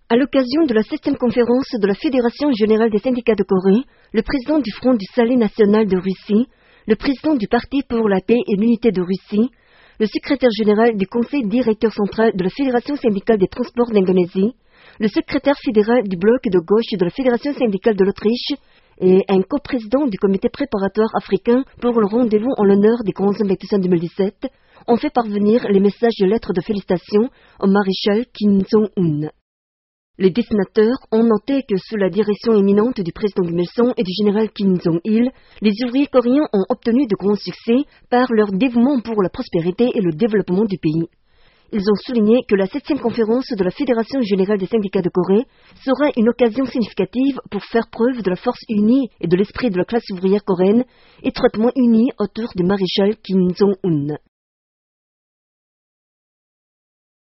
À l'occasion de la 7e conférence de la Fédération générale des syndicats de Corée, le président du Front du Salut national de Russie, le président du Parti pour la paix et l'unité de Russie, le secrétaire général du Conseil directeur central de la Fédération syndicale des transports d'Indonésie, le secrétaire fédéral du bloc de gauche de la Fédération syndicale de l'Autriche et un coprésident du comité préparatoire africain pour le rendez-vous en l'honneur des grands hommes médecins 2017 ont fait parvenir les messages de lettres de félicitations au maréchal Kim Jong-un. Les dessinateurs ont noté que sous la direction éminente du président Kim Il-sung et du général Kim Jong-il, les ouvriers coréens ont obtenu de grands succès par leur dévouement pour la prospérité et le développement du pays. Ils ont souligné que la 7e conférence de la Fédération générale des syndicats de Corée sera une occasion significative pour faire preuve de la force unie et de l'esprit de la classe ouvrière coréenne, étroitement unie autour du maréchal Kim Jong-un.